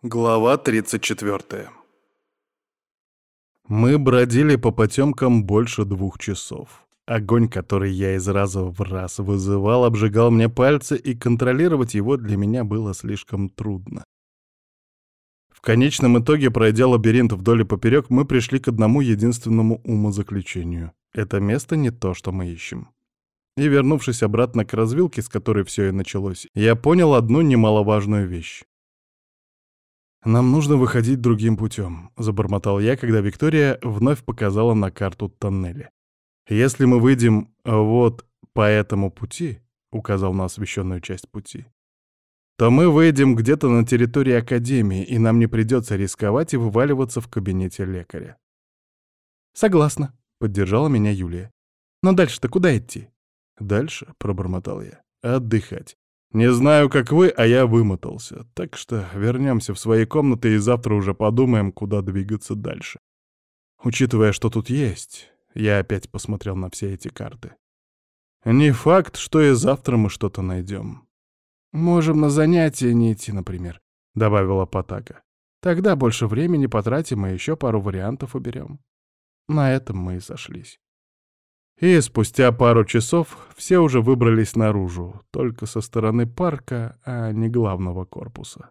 Глава 34. Мы бродили по потемкам больше 2 часов. Огонь, который я из раза в раз вызывал, обжигал мне пальцы, и контролировать его для меня было слишком трудно. В конечном итоге, пройдя лабиринт вдоль и поперек, мы пришли к одному единственному умозаключению. Это место не то, что мы ищем. И, вернувшись обратно к развилке, с которой все и началось, я понял одну немаловажную вещь. «Нам нужно выходить другим путем», — забормотал я, когда Виктория вновь показала на карту тоннеля. «Если мы выйдем вот по этому пути», — указал на освещенную часть пути, «то мы выйдем где-то на территории Академии, и нам не придется рисковать и вываливаться в кабинете лекаря». «Согласна», — поддержала меня Юлия. «Но дальше-то куда идти?» «Дальше», — пробормотал я, — «отдыхать. Не знаю, как вы, а я вымотался, так что вернемся в свои комнаты и завтра уже подумаем, куда двигаться дальше. Учитывая, что тут есть, я опять посмотрел на все эти карты. Не факт, что и завтра мы что-то найдем. Можем на занятия не идти, например», — добавила Потака. «Тогда больше времени потратим и еще пару вариантов уберем». На этом мы и сошлись. И спустя пару часов все уже выбрались наружу, только со стороны парка, а не главного корпуса.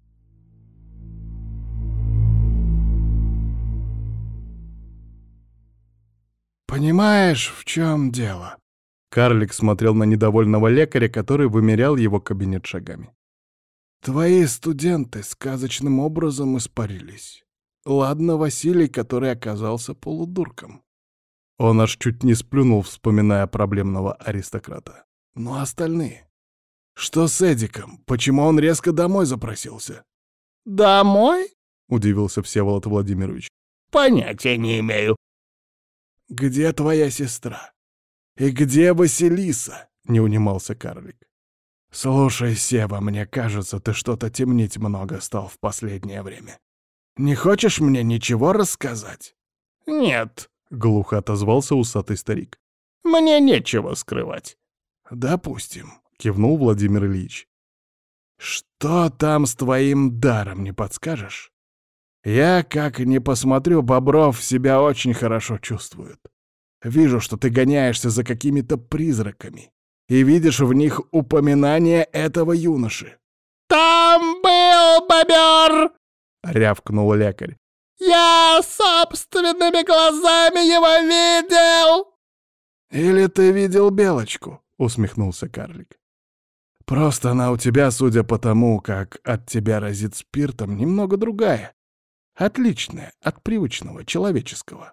«Понимаешь, в чем дело?» Карлик смотрел на недовольного лекаря, который вымерял его кабинет шагами. «Твои студенты сказочным образом испарились. Ладно, Василий, который оказался полудурком. Он аж чуть не сплюнул, вспоминая проблемного аристократа. Ну а остальные? Что с Эдиком? Почему он резко домой запросился?» «Домой?» — удивился Всеволод Владимирович. «Понятия не имею». «Где твоя сестра? И где Василиса?» — не унимался карлик. «Слушай, Сева, мне кажется, ты что-то темнить много стал в последнее время. Не хочешь мне ничего рассказать?» «Нет», — глухо отозвался усатый старик. «мне нечего скрывать». «Допустим», — кивнул Владимир Ильич. «Что там с твоим даром, не подскажешь? Я, как ни посмотрю, Бобров себя очень хорошо чувствует. Вижу, что ты гоняешься за какими-то призраками и видишь в них упоминание этого юноши». «Там был бобер!» — рявкнул лекарь. «Я собственными глазами его видел!» «Или ты видел Белочку?» — усмехнулся карлик. «Просто она у тебя, судя по тому, как от тебя разит спиртом, немного другая. Отличная от привычного человеческого».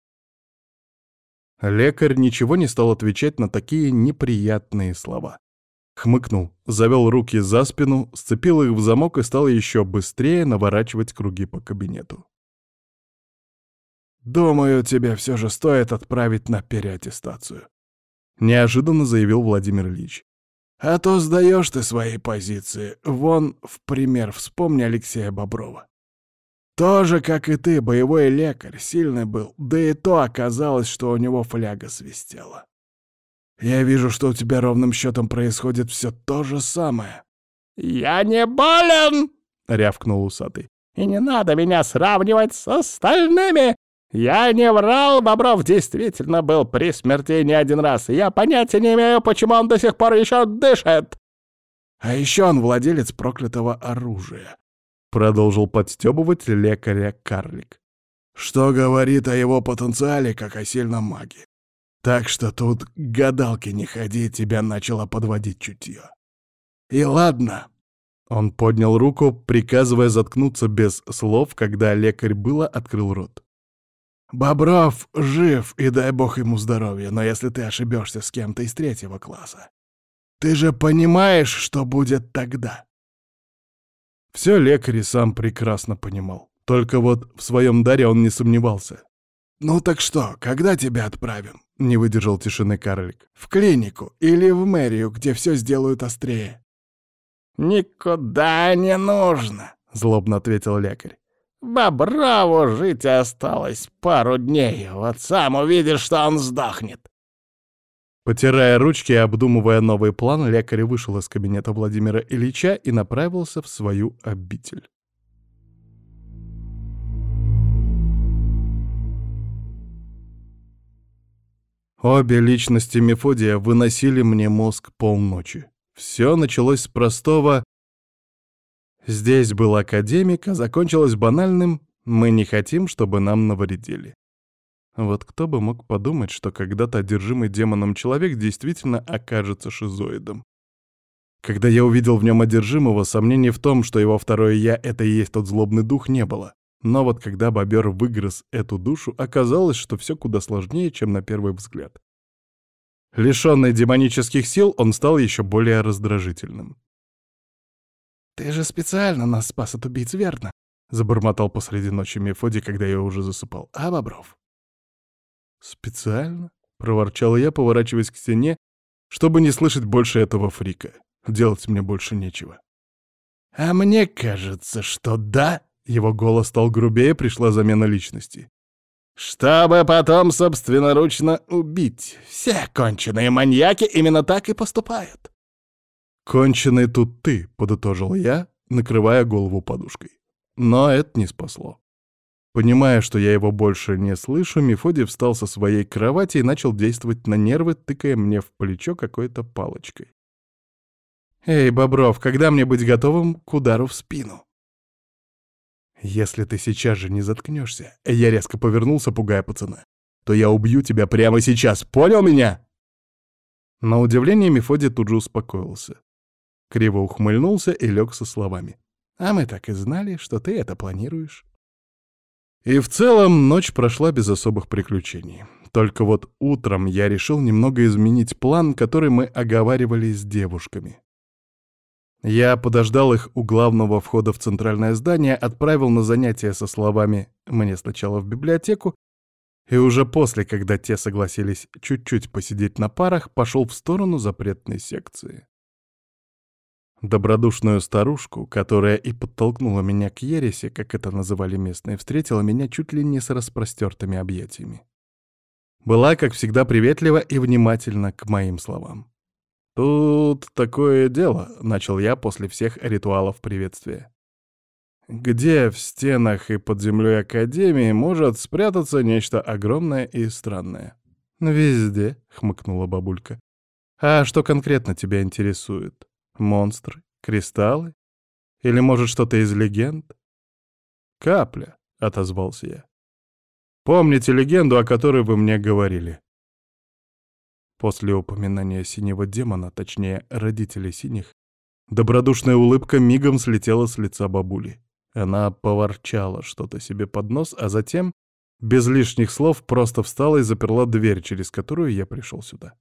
Лекарь ничего не стал отвечать на такие неприятные слова. Хмыкнул, завел руки за спину, сцепил их в замок и стал еще быстрее наворачивать круги по кабинету. «Думаю, тебе все же стоит отправить на переаттестацию», — неожиданно заявил Владимир Ильич. «А то сдаешь ты свои позиции. Вон, в пример, вспомни Алексея Боброва. Тоже, как и ты, боевой лекарь, сильный был, да и то оказалось, что у него фляга свистела. Я вижу, что у тебя ровным счетом происходит все то же самое». «Я не болен!» — рявкнул усатый. «И не надо меня сравнивать с остальными! Я не врал, Бобров действительно был при смерти не один раз, и я понятия не имею, почему он до сих пор еще дышит!» «А еще он владелец проклятого оружия», — продолжил подстебывать лекаря карлик. «Что говорит о его потенциале, как о сильном маге. Так что тут к гадалке не ходи, тебя начало подводить чутье. И ладно». Он поднял руку, приказывая заткнуться без слов, когда лекарь было открыл рот. «Бобров жив, и дай бог ему здоровья, но если ты ошибешься с кем-то из 3-го класса, ты же понимаешь, что будет тогда?» Все лекарь и сам прекрасно понимал. Только вот в своем даре он не сомневался. «Ну так что, когда тебя отправим?» — не выдержал тишины карлик. «В клинику или в мэрию, где все сделают острее?» «Никуда не нужно», — злобно ответил лекарь. «Боброву жить осталось пару дней, вот сам увидишь, что он сдохнет». Потирая ручки и обдумывая новый план, лекарь вышел из кабинета Владимира Ильича и направился в свою обитель. Обе личности Мефодия выносили мне мозг полночи. Все началось с простого «здесь был академик», а закончилось банальным «мы не хотим, чтобы нам навредили». Вот кто бы мог подумать, что когда-то одержимый демоном человек действительно окажется шизоидом. Когда я увидел в нем одержимого, сомнений в том, что его второе «я» — это и есть тот злобный дух, не было. Но вот когда бобер выгрыз эту душу, оказалось, что все куда сложнее, чем на первый взгляд. Лишенный демонических сил, он стал еще более раздражительным. «Ты же специально нас спас от убийц, верно?» — забормотал посреди ночи Мефодий, когда я уже засыпал. «А, Бобров?» «Специально?» — проворчал я, поворачиваясь к стене, чтобы не слышать больше этого фрика. Делать мне больше нечего. «А мне кажется, что да!» — его голос стал грубее, пришла замена личности. «Чтобы потом собственноручно убить. Все конченые маньяки именно так и поступают». «Конченый тут ты», — подытожил я, накрывая голову подушкой. Но это не спасло. Понимая, что я его больше не слышу, Мефодий встал со своей кровати и начал действовать на нервы, тыкая мне в плечо какой-то палочкой. «Эй, Бобров, когда мне быть готовым к удару в спину?» «Если ты сейчас же не заткнешься», — я резко повернулся, пугая пацана, «то я убью тебя прямо сейчас, понял меня?» На удивление Мефодий тут же успокоился. Криво ухмыльнулся и лег со словами. «А мы так и знали, что ты это планируешь». И в целом ночь прошла без особых приключений. Только вот утром я решил немного изменить план, который мы оговаривали с девушками. Я подождал их у главного входа в центральное здание, отправил на занятия со словами «мне сначала в библиотеку», и уже после, когда те согласились чуть-чуть посидеть на парах, пошел в сторону запретной секции. Добродушную старушку, которая и подтолкнула меня к ереси, как это называли местные, встретила меня чуть ли не с распростертыми объятиями. Была, как всегда, приветлива и внимательна к моим словам. «Тут такое дело», — начал я после всех ритуалов приветствия. «Где в стенах и под землей Академии может спрятаться нечто огромное и странное?» «Везде», — хмыкнула бабулька. «А что конкретно тебя интересует? Монстры? Кристаллы? Или, может, что-то из легенд?» «Капля», — отозвался я. «Помните легенду, о которой вы мне говорили?» После упоминания синего демона, точнее, родителей синих, добродушная улыбка мигом слетела с лица бабули. Она поворчала что-то себе под нос, а затем, без лишних слов, просто встала и заперла дверь, через которую я пришел сюда.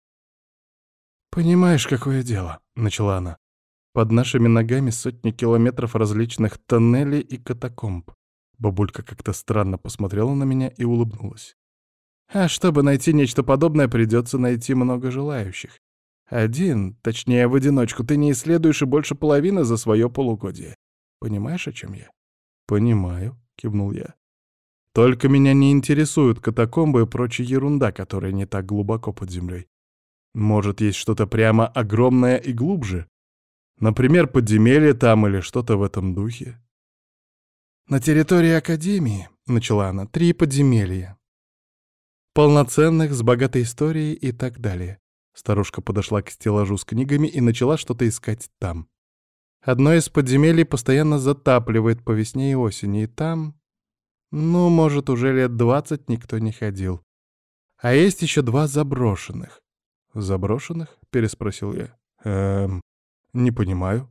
«Понимаешь, какое дело?» — начала она. «Под нашими ногами сотни километров различных тоннелей и катакомб». Бабулька как-то странно посмотрела на меня и улыбнулась. «А чтобы найти нечто подобное, придется найти много желающих. Один, точнее, в одиночку, ты не исследуешь и больше половины за свое полугодие. Понимаешь, о чем я?» «Понимаю», — кивнул я. «Только меня не интересуют катакомбы и прочая ерунда, которая не так глубоко под землей. Может, есть что-то прямо огромное и глубже? Например, подземелье там или что-то в этом духе?» «На территории Академии», — начала она, — 3 подземелья. Полноценных, с богатой историей и так далее. Старушка подошла к стеллажу с книгами и начала что-то искать там. Одно из подземелий постоянно затапливает по весне и осени, и там, может, уже лет 20 никто не ходил. А есть еще 2 заброшенных. «Заброшенных?» — переспросил я. Не понимаю.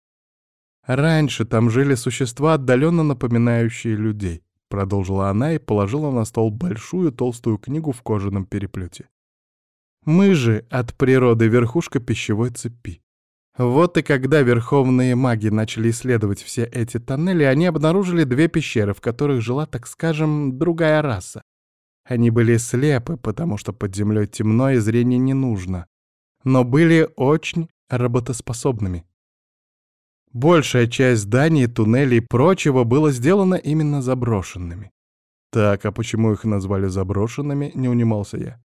Раньше там жили существа, отдаленно напоминающие людей. Продолжила она и положила на стол большую толстую книгу в кожаном переплете. Мы же от природы верхушка пищевой цепи. Вот и когда верховные маги начали исследовать все эти тоннели, они обнаружили 2 пещеры, в которых жила, так скажем, другая раса. Они были слепы, потому что под землей темно и зрение не нужно, но были очень работоспособными. Большая часть зданий, туннелей и прочего было сделано именно заброшенными. Так, а почему их назвали заброшенными, не унимался я.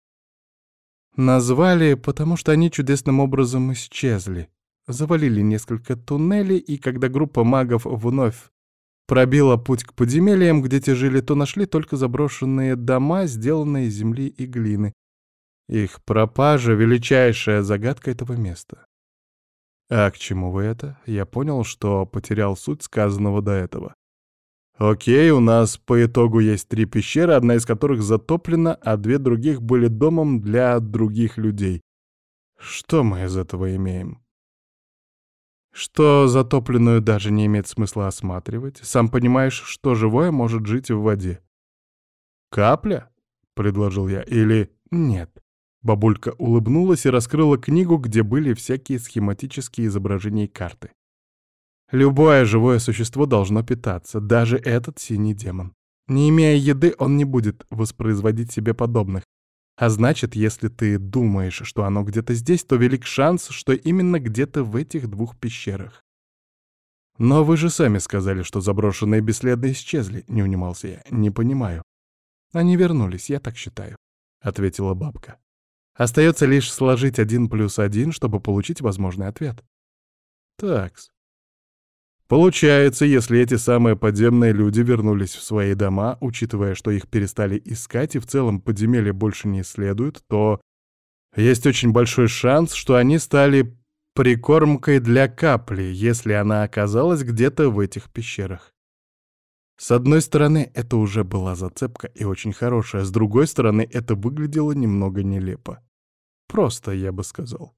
Назвали, потому что они чудесным образом исчезли. Завалили несколько туннелей, и когда группа магов вновь пробила путь к подземельям, где те жили, то нашли только заброшенные дома, сделанные из земли и глины. Их пропажа — величайшая загадка этого места. А к чему вы это? Я понял, что потерял суть сказанного до этого. Окей, у нас по итогу есть 3 пещеры, одна из которых затоплена, а 2 других были домом для других людей. Что мы из этого имеем? Что затопленную даже не имеет смысла осматривать. Сам понимаешь, что живое может жить в воде. «Капля?» — предложил я. «Или нет?» Бабулька улыбнулась и раскрыла книгу, где были всякие схематические изображения и карты. Любое живое существо должно питаться, даже этот синий демон. Не имея еды, он не будет воспроизводить себе подобных. А значит, если ты думаешь, что оно где-то здесь, то велик шанс, что именно где-то в этих 2 пещерах. Но вы же сами сказали, что заброшенные бесследно исчезли, не унимался я. Не понимаю. Они вернулись, я так считаю, ответила бабка. Остается лишь сложить 1 плюс 1, чтобы получить возможный ответ. Такс. Получается, если эти самые подземные люди вернулись в свои дома, учитывая, что их перестали искать и в целом подземелья больше не исследуют, то есть очень большой шанс, что они стали прикормкой для капли, если она оказалась где-то в этих пещерах. С одной стороны, это уже была зацепка и очень хорошая, с другой стороны, это выглядело немного нелепо. Просто, я бы сказал.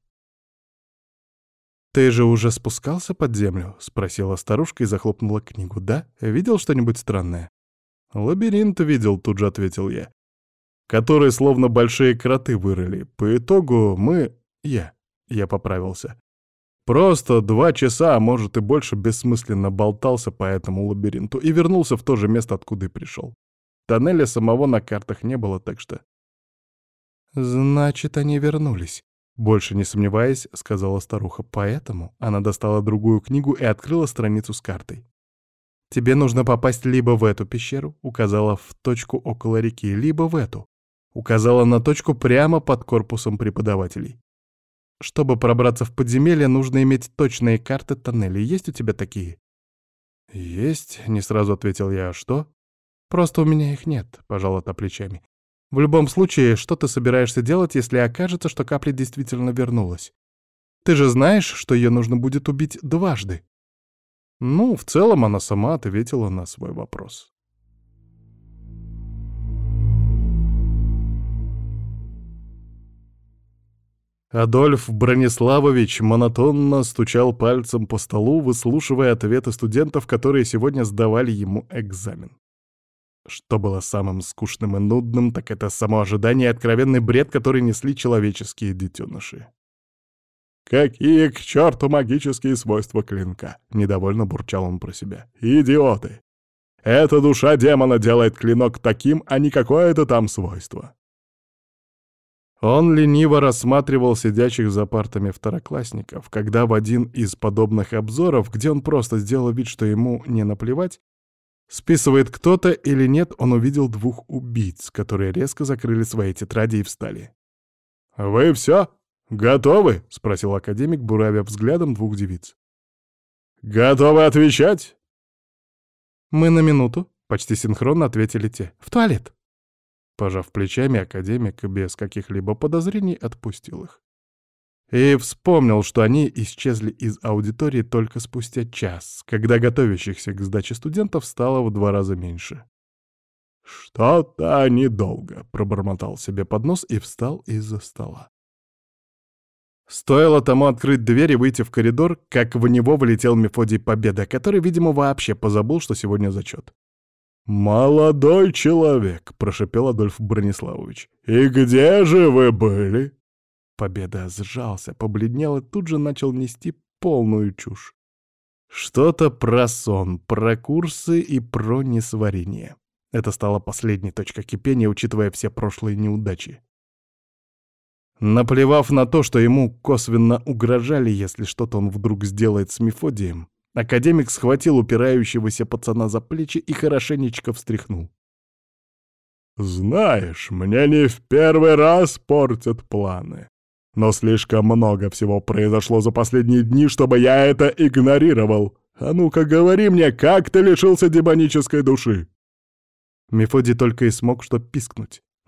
«Ты же уже спускался под землю?» — спросила старушка и захлопнула книгу. «Да? Видел что-нибудь странное?» «Лабиринт видел», — тут же ответил я. «Которые словно большие кроты вырыли. По итогу я поправился. Просто 2 часа, а может и больше, бессмысленно болтался по этому лабиринту и вернулся в то же место, откуда и пришел. Тоннеля самого на картах не было, так что...» «Значит, они вернулись», — больше не сомневаясь, сказала старуха. Поэтому она достала другую книгу и открыла страницу с картой. «Тебе нужно попасть либо в эту пещеру», — указала в точку около реки, «либо в эту», — указала на точку прямо под корпусом преподавателей. «Чтобы пробраться в подземелье, нужно иметь точные карты тоннелей. Есть у тебя такие?» «Есть», — не сразу ответил я. «А что?» «Просто у меня их нет», — пожала та плечами. «В любом случае, что ты собираешься делать, если окажется, что капля действительно вернулась? Ты же знаешь, что ее нужно будет убить дважды?» Ну, в целом она сама ответила на свой вопрос. Адольф Брониславович монотонно стучал пальцем по столу, выслушивая ответы студентов, которые сегодня сдавали ему экзамен. Что было самым скучным и нудным, так это само ожидание и откровенный бред, который несли человеческие детеныши. «Какие к черту магические свойства клинка?» — недовольно бурчал он про себя. «Идиоты! Эта душа демона делает клинок таким, а не какое-то там свойство». Он лениво рассматривал сидящих за партами второклассников, когда в один из подобных обзоров, где он просто сделал вид, что ему не наплевать, списывает кто-то или нет, он увидел 2 убийц, которые резко закрыли свои тетради и встали. «Вы все? Готовы?» — спросил академик, буравя взглядом 2 девиц. «Готовы отвечать?» «Мы на минуту», — почти синхронно ответили те. «В туалет». Пожав плечами, академик без каких-либо подозрений отпустил их. И вспомнил, что они исчезли из аудитории только спустя час, когда готовящихся к сдаче студентов стало в 2 раза меньше. «Что-то они долго», — пробормотал себе под нос и встал из-за стола. Стоило тому открыть дверь и выйти в коридор, как в него влетел Мефодий Победа, который, видимо, вообще позабыл, что сегодня зачет. «Молодой человек», — прошипел Адольф Брониславович, — «и где же вы были?» Победа сжался, побледнел и тут же начал нести полную чушь. Что-то про сон, про курсы и про несварение. Это стало последней точкой кипения, учитывая все прошлые неудачи. Наплевав на то, что ему косвенно угрожали, если что-то он вдруг сделает с Мефодием, академик схватил упирающегося пацана за плечи и хорошенечко встряхнул. «Знаешь, мне не в первый раз портят планы. Но слишком много всего произошло за последние дни, чтобы я это игнорировал. А ну-ка говори мне, как ты лишился демонической души?» Мефодий только и смог что пискнуть.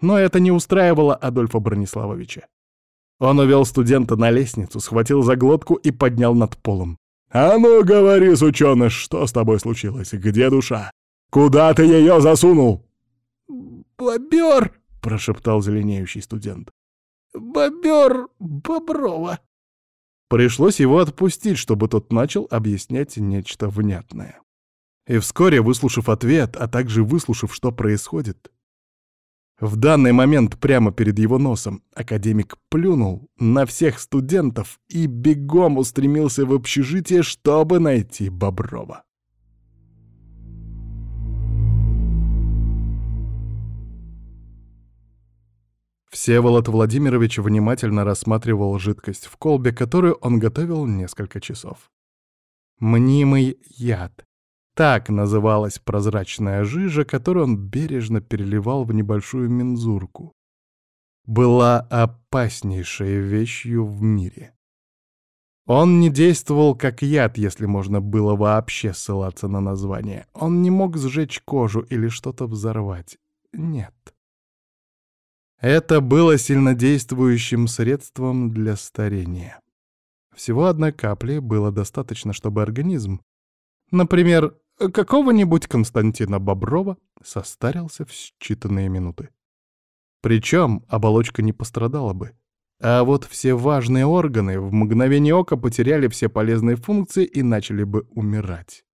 Но это не устраивало Адольфа Брониславовича. Он увел студента на лестницу, схватил за глотку и поднял над полом. «А ну, говори, сучёныш, что с тобой случилось? Где душа? Куда ты ее засунул?» «Бобер!» — прошептал зеленеющий студент. «Бобер Боброва!» Пришлось его отпустить, чтобы тот начал объяснять нечто внятное. И вскоре, выслушав ответ, а также выслушав, что происходит, в данный момент прямо перед его носом академик плюнул на всех студентов и бегом устремился в общежитие, чтобы найти Боброва. Всеволод Владимирович внимательно рассматривал жидкость в колбе, которую он готовил несколько часов. Мнимый яд. Так называлась прозрачная жижа, которую он бережно переливал в небольшую мензурку. Была опаснейшей вещью в мире. Он не действовал как яд, если можно было вообще ссылаться на название. Он не мог сжечь кожу или что-то взорвать. Нет. Это было сильнодействующим средством для старения. Всего одной капли было достаточно, чтобы организм, например, какого-нибудь Константина Боброва, состарился в считанные минуты. Причем оболочка не пострадала бы, а вот все важные органы в мгновение ока потеряли все полезные функции и начали бы умирать.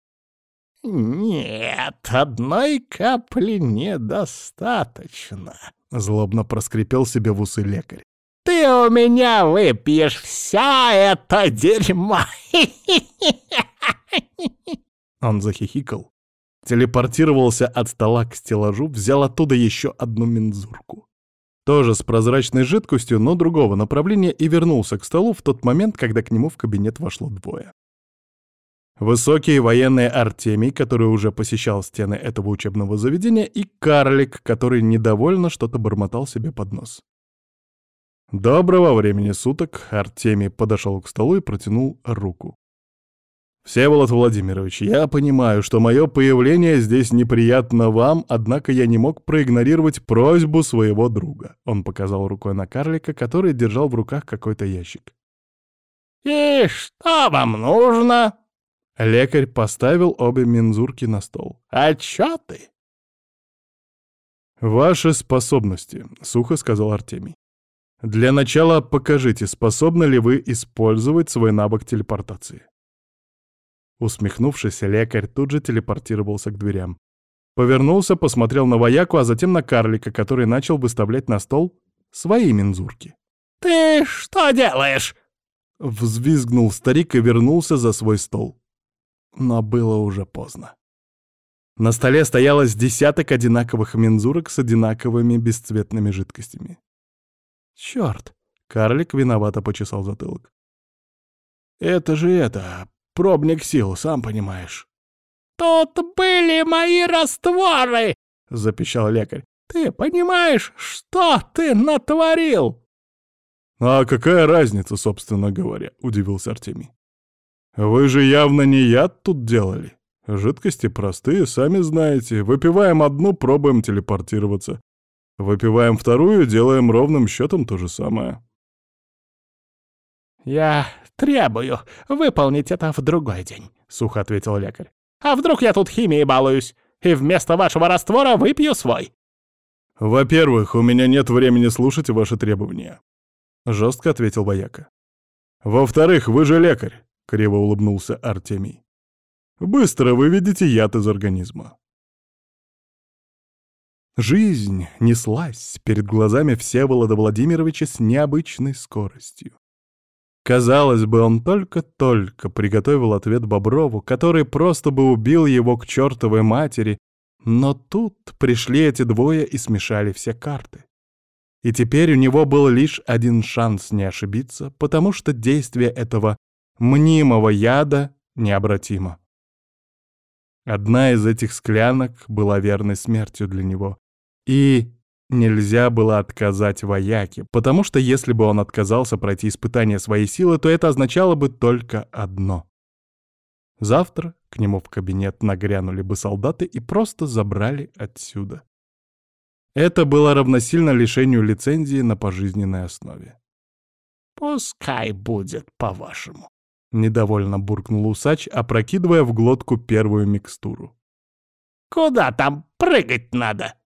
«Нет, одной капли недостаточно», — злобно проскрипел себе в усы лекарь. «Ты у меня выпьешь вся это дерьмо!» Он захихикал, телепортировался от стола к стеллажу, взял оттуда еще одну мензурку. Тоже с прозрачной жидкостью, но другого направления, и вернулся к столу в тот момент, когда к нему в кабинет вошло двое. Высокий военный Артемий, который уже посещал стены этого учебного заведения, и карлик, который недовольно что-то бормотал себе под нос. «Доброго времени суток!» — Артемий подошел к столу и протянул руку. «Всеволод Владимирович, я понимаю, что мое появление здесь неприятно вам, однако я не мог проигнорировать просьбу своего друга». Он показал рукой на карлика, который держал в руках какой-то ящик. «И что вам нужно?» Лекарь поставил обе мензурки на стол. «Отчеты?» «Ваши способности», — сухо сказал Артемий. «Для начала покажите, способны ли вы использовать свой навык телепортации». Усмехнувшись, лекарь тут же телепортировался к дверям. Повернулся, посмотрел на вояку, а затем на карлика, который начал выставлять на стол свои мензурки. «Ты что делаешь?» — взвизгнул старик и вернулся за свой стол. Но было уже поздно. На столе стоялось десяток одинаковых мензурок с одинаковыми бесцветными жидкостями. «Чёрт!» — карлик виновато почесал затылок. «Это же пробник сил, сам понимаешь». «Тут были мои растворы!» — запищал лекарь. «Ты понимаешь, что ты натворил?» «А какая разница, собственно говоря?» — удивился Артемий. «Вы же явно не яд тут делали. Жидкости простые, сами знаете. Выпиваем одну, пробуем телепортироваться. Выпиваем вторую, делаем ровным счетом то же самое». «Я требую выполнить это в другой день», — сухо ответил лекарь. «А вдруг я тут химией балуюсь, и вместо вашего раствора выпью свой?» «Во-первых, у меня нет времени слушать ваши требования», — жестко ответил вояка. «Во-вторых, вы же лекарь», — криво улыбнулся Артемий. «Быстро выведите яд из организма». Жизнь неслась перед глазами Всеволода Владимировича с необычной скоростью. Казалось бы, он только-только приготовил ответ Боброву, который просто бы убил его к чертовой матери, но тут пришли эти двое и смешали все карты. И теперь у него был лишь один шанс не ошибиться, потому что действие этого мнимого яда необратимо. Одна из этих склянок была верной смертью для него. И нельзя было отказать вояке, потому что если бы он отказался пройти испытание своей силы, то это означало бы только одно. Завтра к нему в кабинет нагрянули бы солдаты и просто забрали отсюда. Это было равносильно лишению лицензии на пожизненной основе. «Пускай будет по-вашему», — недовольно буркнул усач, опрокидывая в глотку первую микстуру. «Куда там прыгать надо?»